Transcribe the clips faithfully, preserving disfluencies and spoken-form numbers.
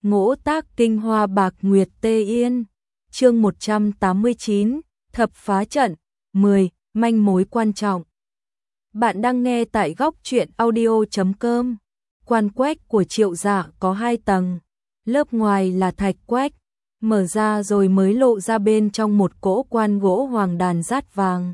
Ngỗ tác kinh hoa bạc nguyệt tê yên. Chương một trăm tám mươi chín, thập phá trận. mười. Manh mối quan trọng. Bạn đang nghe tại góc truyện audio chấm com. Quan quách của Triệu Dạ có hai tầng. Lớp ngoài là thạch quách, mở ra rồi mới lộ ra bên trong một cỗ quan gỗ hoàng đàn rát vàng.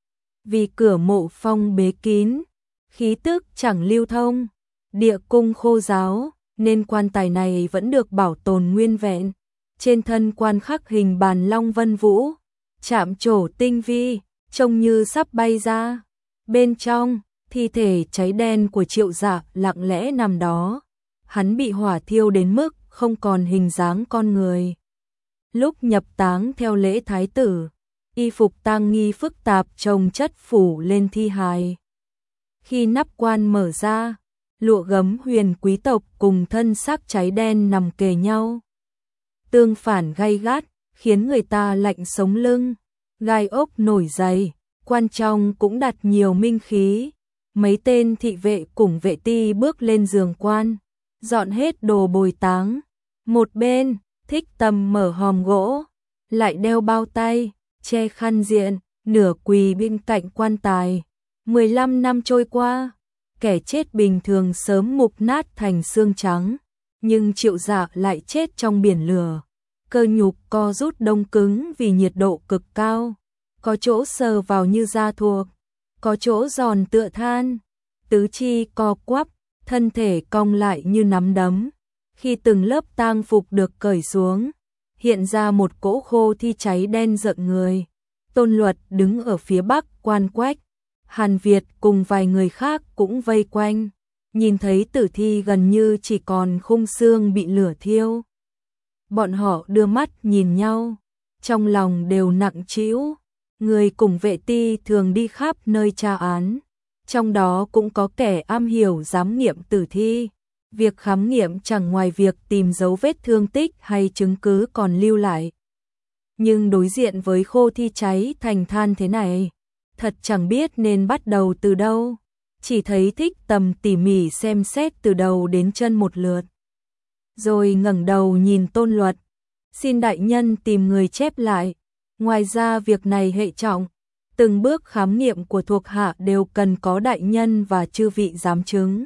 Vì cửa mộ phong bế kín, khí tức chẳng lưu thông, địa cung khô ráo, nên quan tài này vẫn được bảo tồn nguyên vẹn. Trên thân quan khắc hình bàn long vân vũ, chạm trổ tinh vi, trông như sắp bay ra. Bên trong, thi thể cháy đen của Triệu Dạ lặng lẽ nằm đó. Hắn bị hỏa thiêu đến mức không còn hình dáng con người. Lúc nhập táng theo lễ thái tử, y phục tang nghi phức tạp chồng chất phủ lên thi hài. Khi nắp quan mở ra, lụa gấm huyền quý tộc cùng thân xác cháy đen nằm kề nhau. Tương phản gay gắt, khiến người ta lạnh sống lưng. Gai ốc nổi dày, quan trong cũng đặt nhiều minh khí. Mấy tên thị vệ cùng vệ ti bước lên giường quan, dọn hết đồ bồi táng. Một bên, Thích Tầm mở hòm gỗ, lại đeo bao tay, che khăn diện, nửa quỳ bên cạnh quan tài. mười lăm năm trôi qua, kẻ chết bình thường sớm mục nát thành xương trắng, nhưng Triệu Dạ lại chết trong biển lửa. Cơ nhục co rút đông cứng vì nhiệt độ cực cao, có chỗ sờ vào như da thuộc, có chỗ giòn tựa than, tứ chi co quắp, thân thể cong lại như nắm đấm. Khi từng lớp tang phục được cởi xuống, hiện ra một cỗ khô thi cháy đen rợn người. Tôn Luật đứng ở phía bắc quan quách, Hàn Việt cùng vài người khác cũng vây quanh, nhìn thấy tử thi gần như chỉ còn khung xương bị lửa thiêu. Bọn họ đưa mắt nhìn nhau, trong lòng đều nặng trĩu. Người cùng vệ ti thường đi khắp nơi tra án, trong đó cũng có kẻ am hiểu giám nghiệm tử thi. Việc khám nghiệm chẳng ngoài việc tìm dấu vết thương tích hay chứng cứ còn lưu lại. Nhưng đối diện với khô thi cháy thành than thế này, thật chẳng biết nên bắt đầu từ đâu. Chỉ thấy Thích Tầm tỉ mỉ xem xét từ đầu đến chân một lượt, rồi ngẩng đầu nhìn Tôn Luật. Xin đại nhân tìm người chép lại. Ngoài ra việc này hệ trọng, từng bước khám nghiệm của thuộc hạ đều cần có đại nhân và chư vị giám chứng.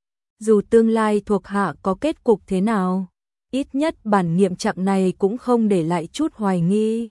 Dù tương lai thuộc hạ có kết cục thế nào, ít nhất bản nghiệm trạng này cũng không để lại chút hoài nghi.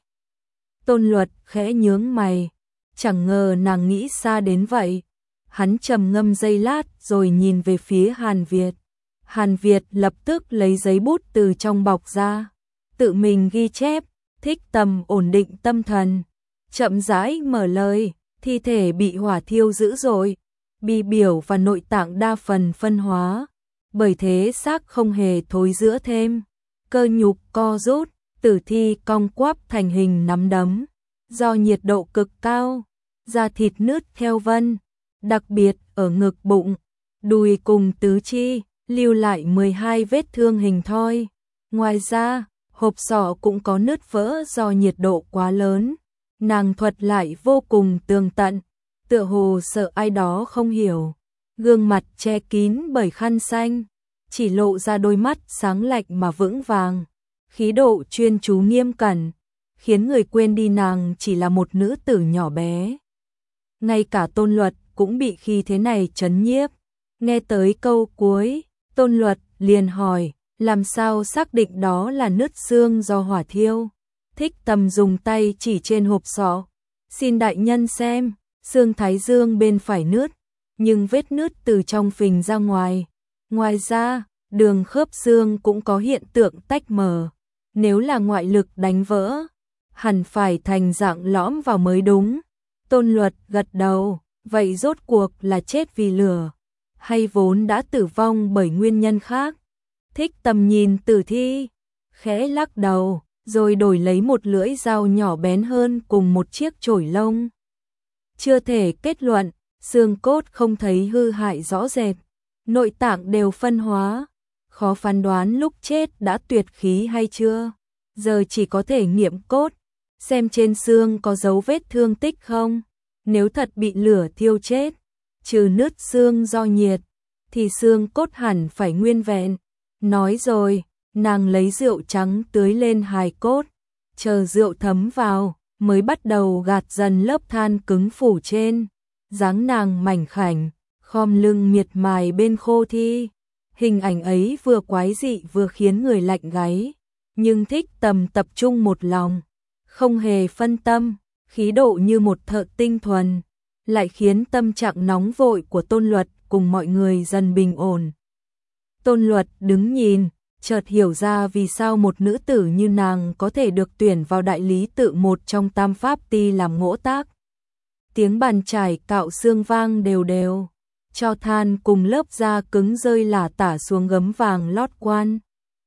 Tôn Luật khẽ nhướng mày, chẳng ngờ nàng nghĩ xa đến vậy. Hắn trầm ngâm giây lát rồi nhìn về phía Hàn Việt. Hàn Việt lập tức lấy giấy bút từ trong bọc ra, tự mình ghi chép. Thích Tầm ổn định tâm thần, chậm rãi mở lời. Thi thể bị hỏa thiêu dữ dội, bì biểu và nội tạng đa phần phân hóa, bởi thế xác không hề thối rữa thêm. Cơ nhục co rút, tử thi cong quắp thành hình nắm đấm. Do nhiệt độ cực cao, da thịt nứt theo vân, đặc biệt ở ngực bụng, đùi cùng tứ chi, lưu lại mười hai vết thương hình thoi. Ngoài ra, hộp sọ cũng có nứt vỡ do nhiệt độ quá lớn. Nàng thuật lại vô cùng tường tận, tựa hồ sợ ai đó không hiểu. Gương mặt che kín bởi khăn xanh, chỉ lộ ra đôi mắt sáng lạnh mà vững vàng. Khí độ chuyên chú nghiêm cẩn, khiến người quên đi nàng chỉ là một nữ tử nhỏ bé. Ngay cả Tôn Luật cũng bị khí thế này chấn nhiếp. Nghe tới câu cuối, Tôn Luật liền hỏi, làm sao xác định đó là nứt xương do hỏa thiêu? Thích Tầm dùng tay chỉ trên hộp sọ. Xin đại nhân xem, xương thái dương bên phải nứt, nhưng vết nứt từ trong phình ra ngoài. Ngoài ra, đường khớp xương cũng có hiện tượng tách mở. Nếu là ngoại lực đánh vỡ, hẳn phải thành dạng lõm vào mới đúng. Tôn Luật gật đầu, vậy rốt cuộc là chết vì lửa, hay vốn đã tử vong bởi nguyên nhân khác? Thích Tầm nhìn tử thi, khẽ lắc đầu, rồi đổi lấy một lưỡi dao nhỏ bén hơn cùng một chiếc chổi lông. Chưa thể kết luận, xương cốt không thấy hư hại rõ rệt, nội tạng đều phân hóa, khó phán đoán lúc chết đã tuyệt khí hay chưa. Giờ chỉ có thể nghiệm cốt, xem trên xương có dấu vết thương tích không. Nếu thật bị lửa thiêu chết, trừ nứt xương do nhiệt, thì xương cốt hẳn phải nguyên vẹn. Nói rồi, nàng lấy rượu trắng tưới lên hài cốt, chờ rượu thấm vào, mới bắt đầu gạt dần lớp than cứng phủ trên, dáng nàng mảnh khảnh, khom lưng miệt mài bên khô thi. Hình ảnh ấy vừa quái dị vừa khiến người lạnh gáy, nhưng Thích Tầm tập trung một lòng, không hề phân tâm, khí độ như một thợ tinh thuần, lại khiến tâm trạng nóng vội của Tôn Luật cùng mọi người dần bình ổn. Tôn Luật đứng nhìn, chợt hiểu ra vì sao một nữ tử như nàng có thể được tuyển vào đại lý tự một trong tam pháp ti làm ngỗ tác. Tiếng bàn chải cạo xương vang đều đều, cho than cùng lớp da cứng rơi lả tả xuống gấm vàng lót quan.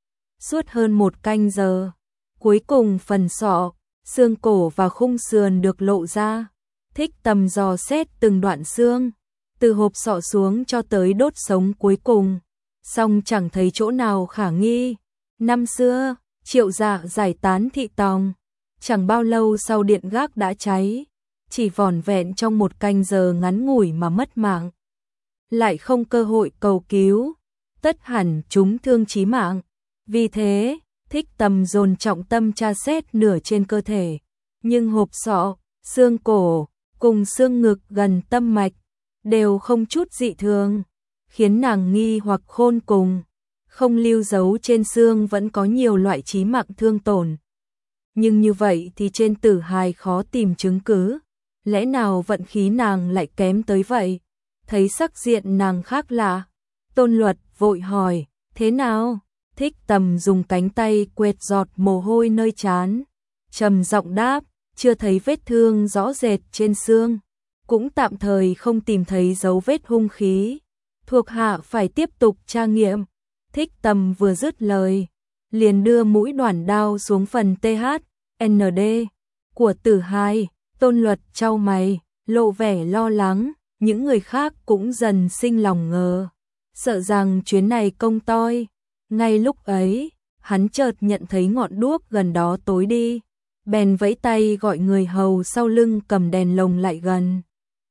Suốt hơn một canh giờ, cuối cùng phần sọ, xương cổ và khung sườn được lộ ra. Thích Tầm dò xét từng đoạn xương, từ hộp sọ xuống cho tới đốt sống cuối cùng, song chẳng thấy chỗ nào khả nghi. Năm xưa, Triệu Dạ giải tán thị tòng, chẳng bao lâu sau điện gác đã cháy, chỉ vỏn vẹn trong một canh giờ ngắn ngủi mà mất mạng. Lại không cơ hội cầu cứu, tất hẳn chúng thương chí mạng. Vì thế, Thích Tầm dồn trọng tâm tra xét nửa trên cơ thể, nhưng hộp sọ, xương cổ, cùng xương ngực gần tâm mạch, đều không chút dị thường, khiến nàng nghi hoặc khôn cùng. Không lưu dấu trên xương vẫn có nhiều loại chí mạng thương tổn. Nhưng như vậy thì trên tử hài khó tìm chứng cứ, lẽ nào vận khí nàng lại kém tới vậy? Thấy sắc diện nàng khác lạ, Tôn Luật vội hỏi, thế nào? Thích Tầm dùng cánh tay quệt giọt mồ hôi nơi trán, trầm giọng đáp, chưa thấy vết thương rõ rệt trên xương, cũng tạm thời không tìm thấy dấu vết hung khí, thuộc hạ phải tiếp tục tra nghiệm. Thích Tầm vừa dứt lời, liền đưa mũi đoản đao xuống phần tê hát en đê của tử hài. Tôn Luật chau mày, lộ vẻ lo lắng, những người khác cũng dần sinh lòng ngờ, sợ rằng chuyến này công toi. Ngay lúc ấy, hắn chợt nhận thấy ngọn đuốc gần đó tối đi, bèn vẫy tay gọi người hầu sau lưng cầm đèn lồng lại gần.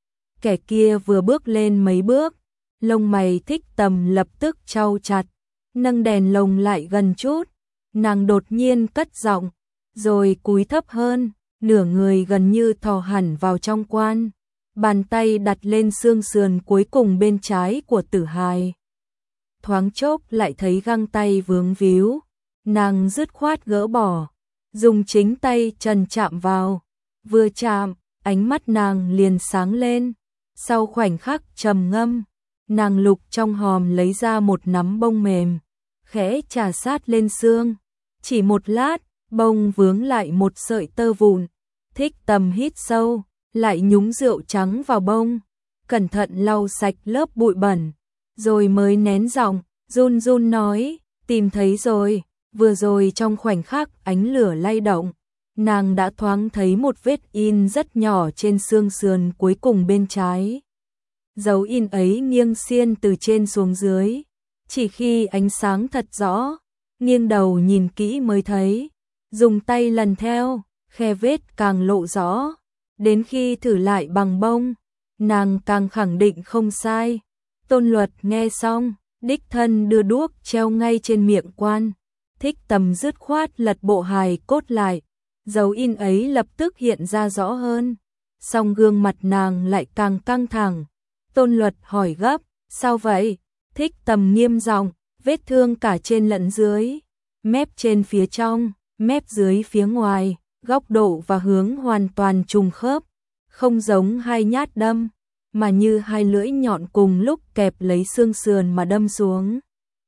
Kẻ kia vừa bước lên mấy bước, lông mày Thích Tầm lập tức chau chặt, nâng đèn lồng lại gần chút, nàng đột nhiên cất giọng, rồi cúi thấp hơn, nửa người gần như thò hẳn vào trong quan, bàn tay đặt lên xương sườn cuối cùng bên trái của tử hài. Thoáng chốc lại thấy găng tay vướng víu, nàng dứt khoát gỡ bỏ, dùng chính tay trần chạm vào, vừa chạm, ánh mắt nàng liền sáng lên, sau khoảnh khắc trầm ngâm, nàng lục trong hòm lấy ra một nắm bông mềm, khẽ chà sát lên xương, chỉ một lát, bông vướng lại một sợi tơ vụn. Thích Tầm hít sâu, lại nhúng rượu trắng vào bông, cẩn thận lau sạch lớp bụi bẩn, rồi mới nén giọng, run run nói, tìm thấy rồi. Vừa rồi trong khoảnh khắc ánh lửa lay động, nàng đã thoáng thấy một vết in rất nhỏ trên xương sườn cuối cùng bên trái. Dấu in ấy nghiêng xiên từ trên xuống dưới, chỉ khi ánh sáng thật rõ, nghiêng đầu nhìn kỹ mới thấy, dùng tay lần theo, khe vết càng lộ rõ, đến khi thử lại bằng bông, nàng càng khẳng định không sai. Tôn Luật nghe xong, đích thân đưa đuốc treo ngay trên miệng quan. Thích Tầm dứt khoát lật bộ hài cốt lại, dấu in ấy lập tức hiện ra rõ hơn, song gương mặt nàng lại càng căng thẳng. Tôn Luật hỏi gấp, sao vậy? Thích Tầm nghiêm giọng, vết thương cả trên lẫn dưới, mép trên phía trong, mép dưới phía ngoài, góc độ và hướng hoàn toàn trùng khớp, không giống hai nhát đâm, mà như hai lưỡi nhọn cùng lúc kẹp lấy xương sườn mà đâm xuống.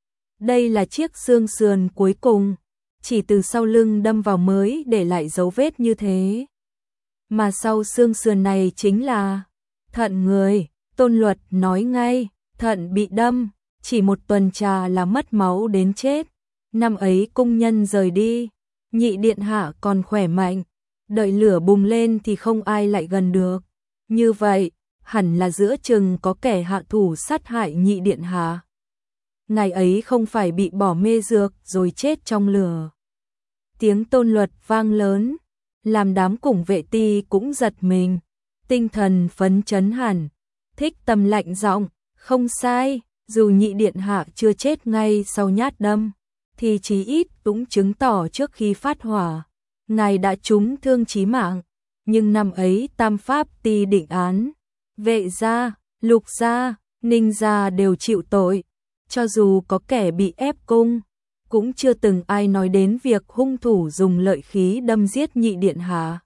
Đây là chiếc xương sườn cuối cùng, chỉ từ sau lưng đâm vào mới để lại dấu vết như thế. Mà sau xương sườn này chính là thận người. Tôn Luật nói ngay, thận bị đâm, chỉ một tuần trà là mất máu đến chết. Năm ấy cung nhân rời đi, nhị điện hạ còn khỏe mạnh, đợi lửa bùng lên thì không ai lại gần được. Như vậy, hẳn là giữa chừng có kẻ hạ thủ sát hại nhị điện hạ. Ngày ấy không phải bị bỏ mê dược rồi chết trong lửa. Tiếng Tôn Luật vang lớn, làm đám cùng vệ ti cũng giật mình, tinh thần phấn chấn hẳn. Thích Tầm lạnh giọng, không sai, dù nhị điện hạ chưa chết ngay sau nhát đâm, thì chí ít cũng chứng tỏ trước khi phát hỏa, ngài đã trúng thương chí mạng, nhưng năm ấy tam pháp ti định án, Vệ gia, Lục gia, Ninh gia đều chịu tội, cho dù có kẻ bị ép cung, cũng chưa từng ai nói đến việc hung thủ dùng lợi khí đâm giết nhị điện hạ.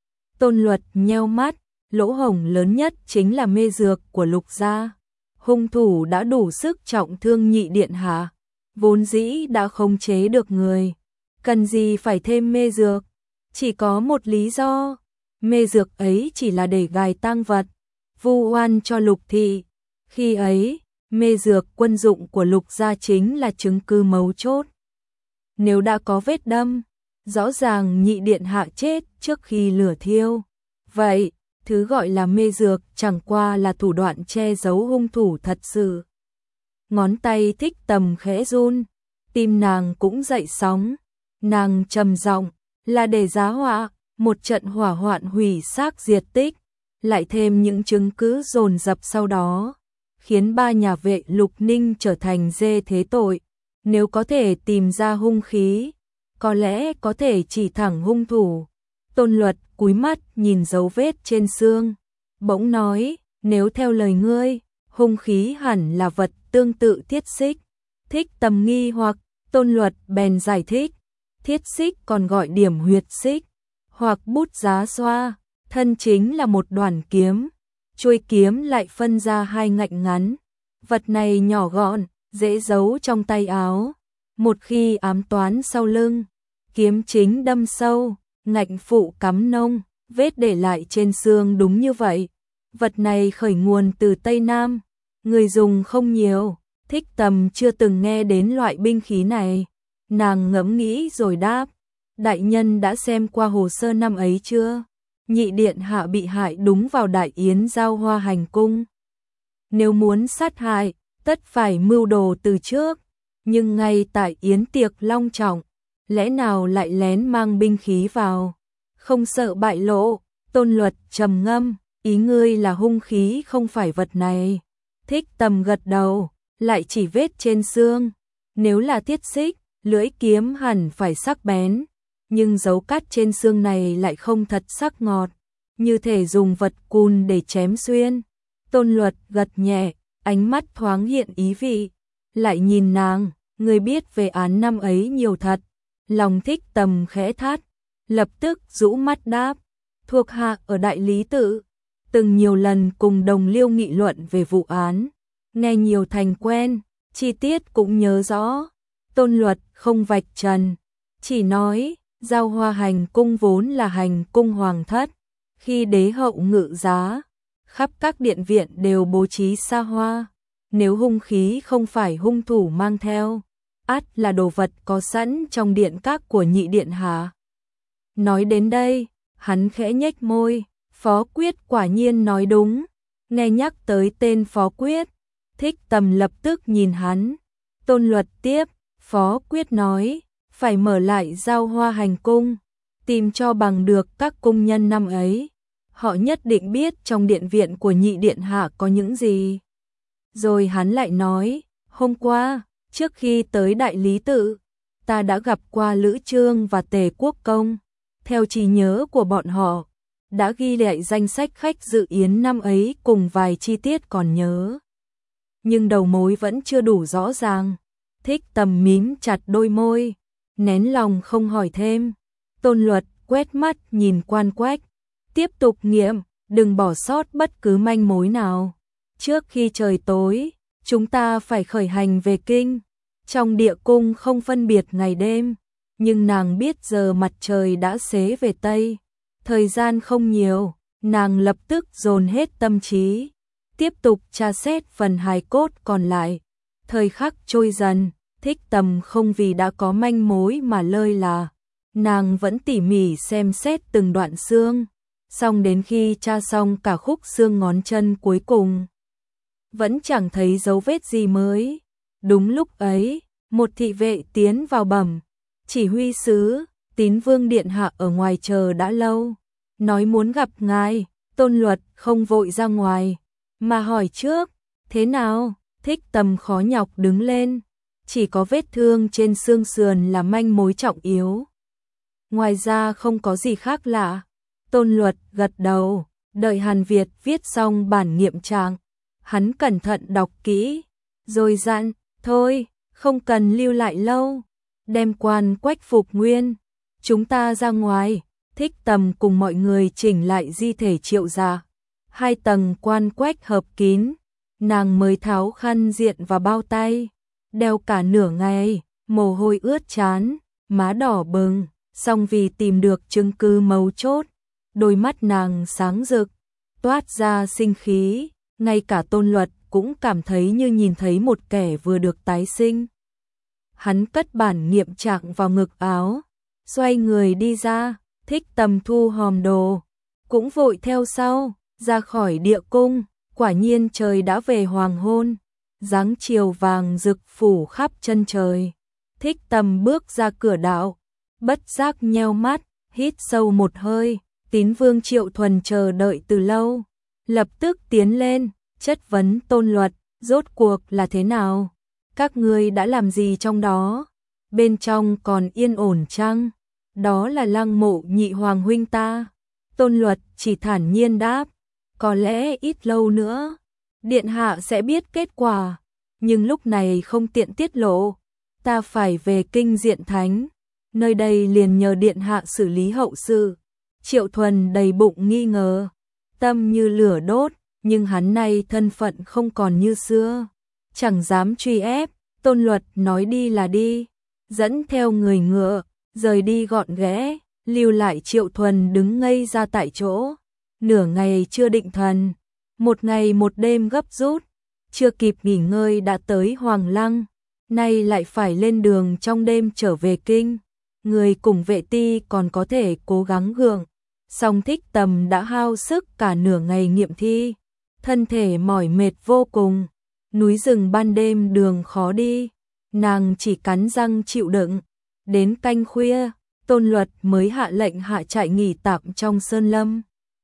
Tôn Luật nheo mắt, lỗ hổng lớn nhất chính là mê dược của Lục gia. Hung thủ đã đủ sức trọng thương nhị điện hạ, vốn dĩ đã khống chế được người, cần gì phải thêm mê dược? Chỉ có một lý do, mê dược ấy chỉ là để gài tang vật, vu oan cho Lục thị. Khi ấy, mê dược quân dụng của Lục gia chính là chứng cứ mấu chốt. Nếu đã có vết đâm, rõ ràng nhị điện hạ chết trước khi lửa thiêu. Vậy, thứ gọi là mê dược chẳng qua là thủ đoạn che giấu hung thủ thật sự. Ngón tay Thích Tầm khẽ run, tim nàng cũng dậy sóng. Nàng trầm giọng, là để giá họa, một trận hỏa hoạn hủy xác diệt tích, lại thêm những chứng cứ dồn dập sau đó, khiến ba nhà vệ Lục Ninh trở thành dê thế tội. Nếu có thể tìm ra hung khí, có lẽ có thể chỉ thẳng hung thủ. Tôn Luật cúi mắt nhìn dấu vết trên xương, bỗng nói, nếu theo lời ngươi, hung khí hẳn là vật tương tự thiết xích. Thích Tầm nghi hoặc, Tôn Luật bèn giải thích, thiết xích còn gọi điểm huyệt xích, hoặc bút giá xoa, thân chính là một đoàn kiếm, chuôi kiếm lại phân ra hai ngạnh ngắn. Vật này nhỏ gọn, dễ giấu trong tay áo, một khi ám toán sau lưng, kiếm chính đâm sâu, ngạnh phụ cắm nông, vết để lại trên xương đúng như vậy. Vật này khởi nguồn từ Tây Nam, người dùng không nhiều, Thích Tầm chưa từng nghe đến loại binh khí này. Nàng ngẫm nghĩ rồi đáp, đại nhân đã xem qua hồ sơ năm ấy chưa? Nhị điện hạ bị hại đúng vào đại yến giao hoa hành cung. Nếu muốn sát hại, tất phải mưu đồ từ trước, nhưng ngay tại yến tiệc long trọng, lẽ nào lại lén mang binh khí vào, không sợ bại lộ? Tôn Luật trầm ngâm, ý ngươi là hung khí không phải vật này. Thích Tầm gật đầu, lại chỉ vết trên xương, nếu là thiết xích, lưỡi kiếm hẳn phải sắc bén, nhưng dấu cắt trên xương này lại không thật sắc ngọt, như thể dùng vật cùn để chém xuyên. Tôn Luật gật nhẹ, ánh mắt thoáng hiện ý vị, lại nhìn nàng, người biết về án năm ấy nhiều thật. Lòng Thích Tầm khẽ thắt, lập tức rũ mắt đáp, thuộc hạ ở Đại Lý Tự, từng nhiều lần cùng đồng liêu nghị luận về vụ án, nghe nhiều thành quen, chi tiết cũng nhớ rõ. Tôn Luật không vạch trần, chỉ nói, giao hoa hành cung vốn là hành cung hoàng thất, khi đế hậu ngự giá, khắp các điện viện đều bố trí xa hoa, nếu hung khí không phải hung thủ mang theo, ắt là đồ vật có sẵn trong điện các của nhị điện hạ. Nói đến đây, hắn khẽ nhếch môi, Phó Quyết quả nhiên nói đúng. Nghe nhắc tới tên Phó Quyết, Thích Tầm lập tức nhìn hắn. Tôn Luật tiếp, Phó Quyết nói, phải mở lại giao hoa hành cung, tìm cho bằng được các cung nhân năm ấy. Họ nhất định biết trong điện viện của nhị điện hạ có những gì. Rồi hắn lại nói, hôm qua, trước khi tới Đại Lý Tự, ta đã gặp qua Lữ Trương và Tề Quốc Công. Theo trí nhớ của bọn họ, đã ghi lại danh sách khách dự yến năm ấy cùng vài chi tiết còn nhớ. Nhưng đầu mối vẫn chưa đủ rõ ràng. Thích Tầm mím chặt đôi môi, nén lòng không hỏi thêm. Tôn Luật quét mắt nhìn Quan Quách, tiếp tục nghiệm, đừng bỏ sót bất cứ manh mối nào. Trước khi trời tối, chúng ta phải khởi hành về kinh. Trong địa cung không phân biệt ngày đêm, nhưng nàng biết giờ mặt trời đã xế về Tây. Thời gian không nhiều, nàng lập tức dồn hết tâm trí, tiếp tục tra xét phần hài cốt còn lại. Thời khắc trôi dần, Thích Tầm không vì đã có manh mối mà lơi là. Nàng vẫn tỉ mỉ xem xét từng đoạn xương, xong đến khi tra xong cả khúc xương ngón chân cuối cùng, vẫn chẳng thấy dấu vết gì mới. Đúng lúc ấy, một thị vệ tiến vào bẩm, chỉ huy sứ, Tín Vương điện hạ ở ngoài chờ đã lâu, nói muốn gặp ngài. Tôn Luật không vội ra ngoài, mà hỏi trước, thế nào? Thích Tầm khó nhọc đứng lên, chỉ có vết thương trên xương sườn là manh mối trọng yếu. Ngoài ra không có gì khác lạ. Tôn Luật gật đầu, đợi Hàn Việt viết xong bản nghiệm trạng, hắn cẩn thận đọc kỹ, rồi dặn, thôi, không cần lưu lại lâu, đem quan Quách phục nguyên, chúng ta ra ngoài. Thích Tầm cùng mọi người chỉnh lại di thể Triệu gia. Hai tầng quan Quách hợp kín, nàng mới tháo khăn diện và bao tay, đeo cả nửa ngày, mồ hôi ướt trán, má đỏ bừng, song vì tìm được chứng cứ mấu chốt, đôi mắt nàng sáng rực, toát ra sinh khí, ngay cả Tôn Luật cũng cảm thấy như nhìn thấy một kẻ vừa được tái sinh. Hắn cất bản nghiệm trạng vào ngực áo, xoay người đi ra. Thích Tầm thu hòm đồ, cũng vội theo sau, ra khỏi địa cung. Quả nhiên trời đã về hoàng hôn, dáng chiều vàng rực phủ khắp chân trời. Thích Tầm bước ra cửa đạo, bất giác nheo mắt, hít sâu một hơi. Tín Vương Triệu Thuần chờ đợi từ lâu, lập tức tiến lên, chất vấn Tôn Luật, rốt cuộc là thế nào? Các ngươi đã làm gì trong đó? Bên trong còn yên ổn chăng? Đó là lăng mộ nhị hoàng huynh ta. Tôn Luật chỉ thản nhiên đáp, có lẽ ít lâu nữa, điện hạ sẽ biết kết quả, nhưng lúc này không tiện tiết lộ. Ta phải về kinh Diện Thánh, nơi đây liền nhờ điện hạ xử lý hậu sự. Triệu Thuần đầy bụng nghi ngờ, tâm như lửa đốt, nhưng hắn nay thân phận không còn như xưa, chẳng dám truy ép. Tôn Luật nói đi là đi, dẫn theo người ngựa, rời đi gọn ghẽ, lưu lại Triệu Thuần đứng ngây ra tại chỗ. Nửa ngày chưa định thần, một ngày một đêm gấp rút, chưa kịp nghỉ ngơi đã tới Hoàng Lăng, nay lại phải lên đường trong đêm trở về kinh. Người cùng vệ ti còn có thể cố gắng gượng, song Thích Tầm đã hao sức cả nửa ngày nghiệm thi, thân thể mỏi mệt vô cùng. Núi rừng ban đêm đường khó đi, nàng chỉ cắn răng chịu đựng. Đến canh khuya, Tôn Luật mới hạ lệnh hạ trại nghỉ tạm trong sơn lâm.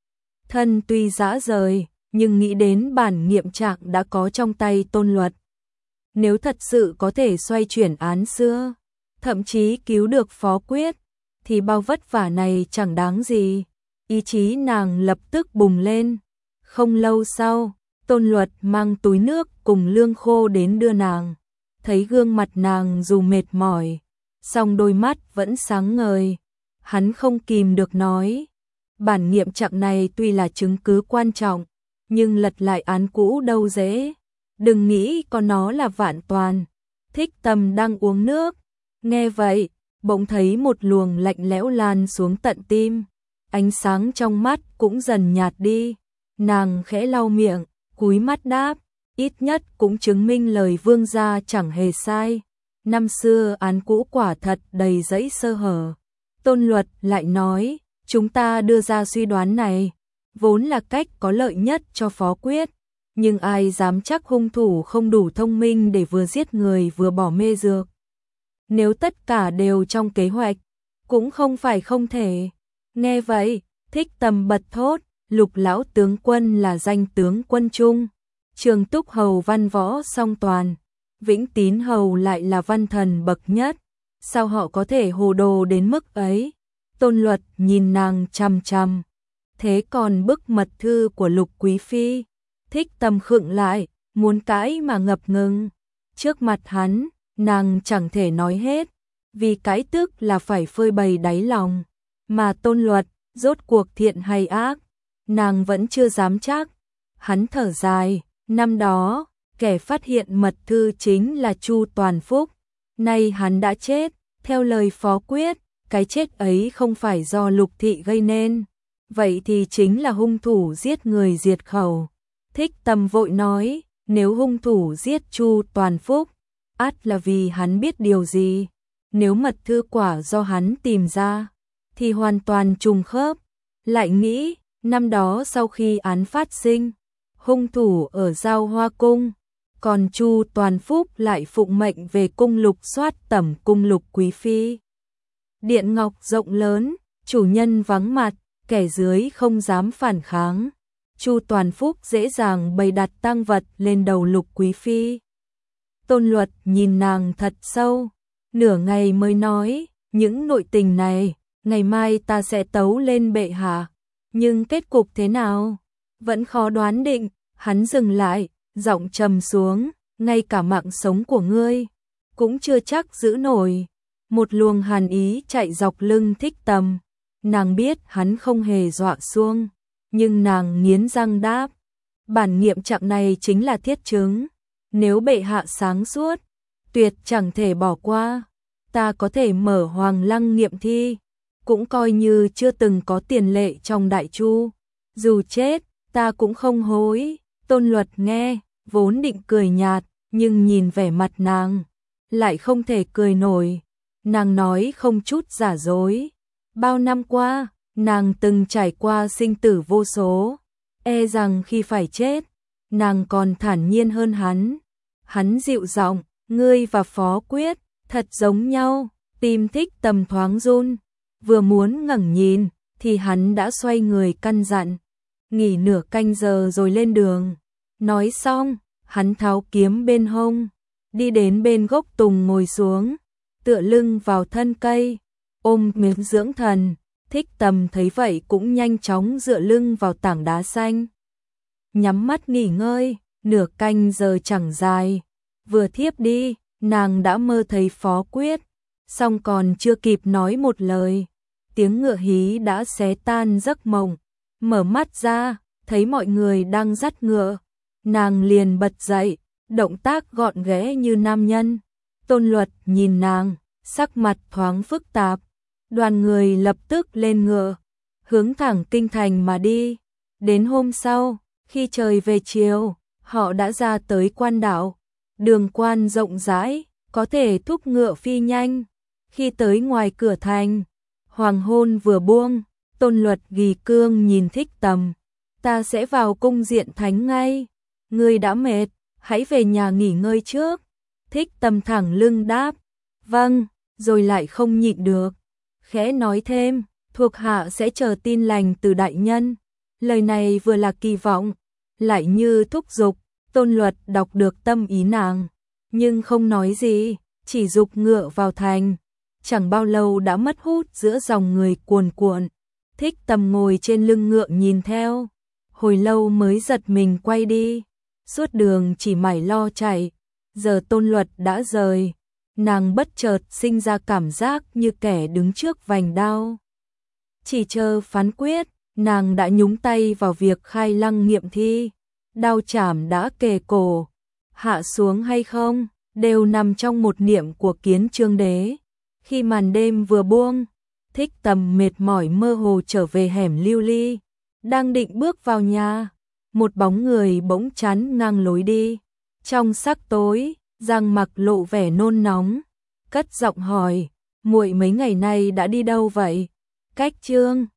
Thân tuy dã rời, nhưng nghĩ đến bản nghiệm trạng đã có trong tay Tôn Luật. Nếu thật sự có thể xoay chuyển án xưa, thậm chí cứu được Phó Quyết, thì bao vất vả này chẳng đáng gì. Ý chí nàng lập tức bùng lên. Không lâu sau, Tôn Luật mang túi nước cùng lương khô đến đưa nàng. Thấy gương mặt nàng dù mệt mỏi, song đôi mắt vẫn sáng ngời. Hắn không kìm được nói, bản nghiệm trạng này tuy là chứng cứ quan trọng, nhưng lật lại án cũ đâu dễ. Đừng nghĩ con nó là vạn toàn. Thích Tầm đang uống nước, nghe vậy, bỗng thấy một luồng lạnh lẽo lan xuống tận tim. Ánh sáng trong mắt cũng dần nhạt đi. Nàng khẽ lau miệng, cúi mắt đáp, ít nhất cũng chứng minh lời vương gia chẳng hề sai. Năm xưa án cũ quả thật đầy dẫy sơ hở. Tôn Luật lại nói, chúng ta đưa ra suy đoán này, vốn là cách có lợi nhất cho Phó Quyết. Nhưng ai dám chắc hung thủ không đủ thông minh để vừa giết người vừa bỏ mê dược. Nếu tất cả đều trong kế hoạch, cũng không phải không thể. Nghe vậy, Thích Tầm bật thốt, Lục lão tướng quân là danh tướng quân trung, Trường Túc hầu văn võ song toàn, Vĩnh Tín hầu lại là văn thần bậc nhất, sao họ có thể hồ đồ đến mức ấy? Tôn Luật nhìn nàng chằm chằm, thế còn bức mật thư của Lục quý phi? Thích Tầm khựng lại, muốn cãi mà ngập ngừng. Trước mặt hắn, nàng chẳng thể nói hết, vì cãi tức là phải phơi bày đáy lòng. Mà Tôn Luật, rốt cuộc thiện hay ác, nàng vẫn chưa dám chắc. Hắn thở dài, năm đó, kẻ phát hiện mật thư chính là Chu Toàn Phúc. Nay hắn đã chết, theo lời Phó Quyết, cái chết ấy không phải do Lục thị gây nên. Vậy thì chính là hung thủ giết người diệt khẩu. Thích Tầm vội nói, nếu hung thủ giết Chu Toàn Phúc, ắt là vì hắn biết điều gì. Nếu mật thư quả do hắn tìm ra, thì hoàn toàn trùng khớp. Lại nghĩ, năm đó sau khi án phát sinh, hung thủ ở Giao Hoa Cung, còn Chu Toàn Phúc lại phụng mệnh về cung lục soát tẩm cung Lục quý phi. Điện ngọc rộng lớn, chủ nhân vắng mặt, kẻ dưới không dám phản kháng. Chu Toàn Phúc dễ dàng bày đặt tang vật lên đầu Lục quý phi. Tôn Luật nhìn nàng thật sâu, nửa ngày mới nói, những nội tình này, ngày mai ta sẽ tấu lên bệ hạ, nhưng kết cục thế nào? Vẫn khó đoán định. Hắn dừng lại, giọng trầm xuống, ngay cả mạng sống của ngươi cũng chưa chắc giữ nổi. Một luồng hàn ý chạy dọc lưng Thích Tầm. Nàng biết hắn không hề dọa xuông, nhưng nàng nghiến răng đáp, bản nghiệm trạng này chính là thiết chứng, nếu bệ hạ sáng suốt, tuyệt chẳng thể bỏ qua. Ta có thể mở Hoàng Lăng nghiệm thi, cũng coi như chưa từng có tiền lệ trong Đại Chu. Dù chết, ta cũng không hối. Tôn Luật nghe, vốn định cười nhạt, nhưng nhìn vẻ mặt nàng, lại không thể cười nổi. Nàng nói không chút giả dối. Bao năm qua, nàng từng trải qua sinh tử vô số. E rằng khi phải chết, nàng còn thản nhiên hơn hắn. Hắn dịu giọng, ngươi và Phó Quyết, thật giống nhau. Tim Thích Tầm thoáng run, vừa muốn ngẩng nhìn, thì hắn đã xoay người căn dặn. Nghỉ nửa canh giờ rồi lên đường. Nói xong, hắn tháo kiếm bên hông, đi đến bên gốc tùng ngồi xuống, tựa lưng vào thân cây, ôm miếng dưỡng thần. Thích Tầm thấy vậy cũng nhanh chóng dựa lưng vào tảng đá xanh, nhắm mắt nghỉ ngơi. Nửa canh giờ chẳng dài, vừa thiếp đi, nàng đã mơ thấy Phó Quyết, xong còn chưa kịp nói một lời, tiếng ngựa hí đã xé tan giấc mộng. Mở mắt ra, thấy mọi người đang dắt ngựa, nàng liền bật dậy, động tác gọn ghẽ như nam nhân. Tôn Luật nhìn nàng, sắc mặt thoáng phức tạp. Đoàn người lập tức lên ngựa, hướng thẳng kinh thành mà đi. Đến hôm sau, khi trời về chiều, họ đã ra tới quan đảo. Đường quan rộng rãi, có thể thúc ngựa phi nhanh. Khi tới ngoài cửa thành, hoàng hôn vừa buông, Tôn Luật ghi cương nhìn Thích Tầm, ta sẽ vào cung diện thánh ngay. Ngươi đã mệt, hãy về nhà nghỉ ngơi trước. Thích Tầm thẳng lưng đáp, vâng, rồi lại không nhịn được, khẽ nói thêm, thuộc hạ sẽ chờ tin lành từ đại nhân. Lời này vừa là kỳ vọng, lại như thúc giục. Tôn Luật đọc được tâm ý nàng, nhưng không nói gì, chỉ giục ngựa vào thành. Chẳng bao lâu đã mất hút giữa dòng người cuồn cuộn. Thích Tầm ngồi trên lưng ngựa nhìn theo, hồi lâu mới giật mình quay đi. Suốt đường chỉ mải lo chạy, giờ Tôn Luật đã rời, nàng bất chợt sinh ra cảm giác như kẻ đứng trước vành đao. Chỉ chờ phán quyết, nàng đã nhúng tay vào việc khai lăng nghiệm thi. Đao chảm đã kề cổ, hạ xuống hay không, đều nằm trong một niệm của Kiến Chương Đế. Khi màn đêm vừa buông, Thích Tầm mệt mỏi mơ hồ trở về hẻm lưu ly. Đang định bước vào nhà, một bóng người bỗng chắn ngang lối đi. Trong sắc tối, Giang Mặc lộ vẻ nôn nóng, cất giọng hỏi, muội mấy ngày nay đã đi đâu vậy? Cách Chương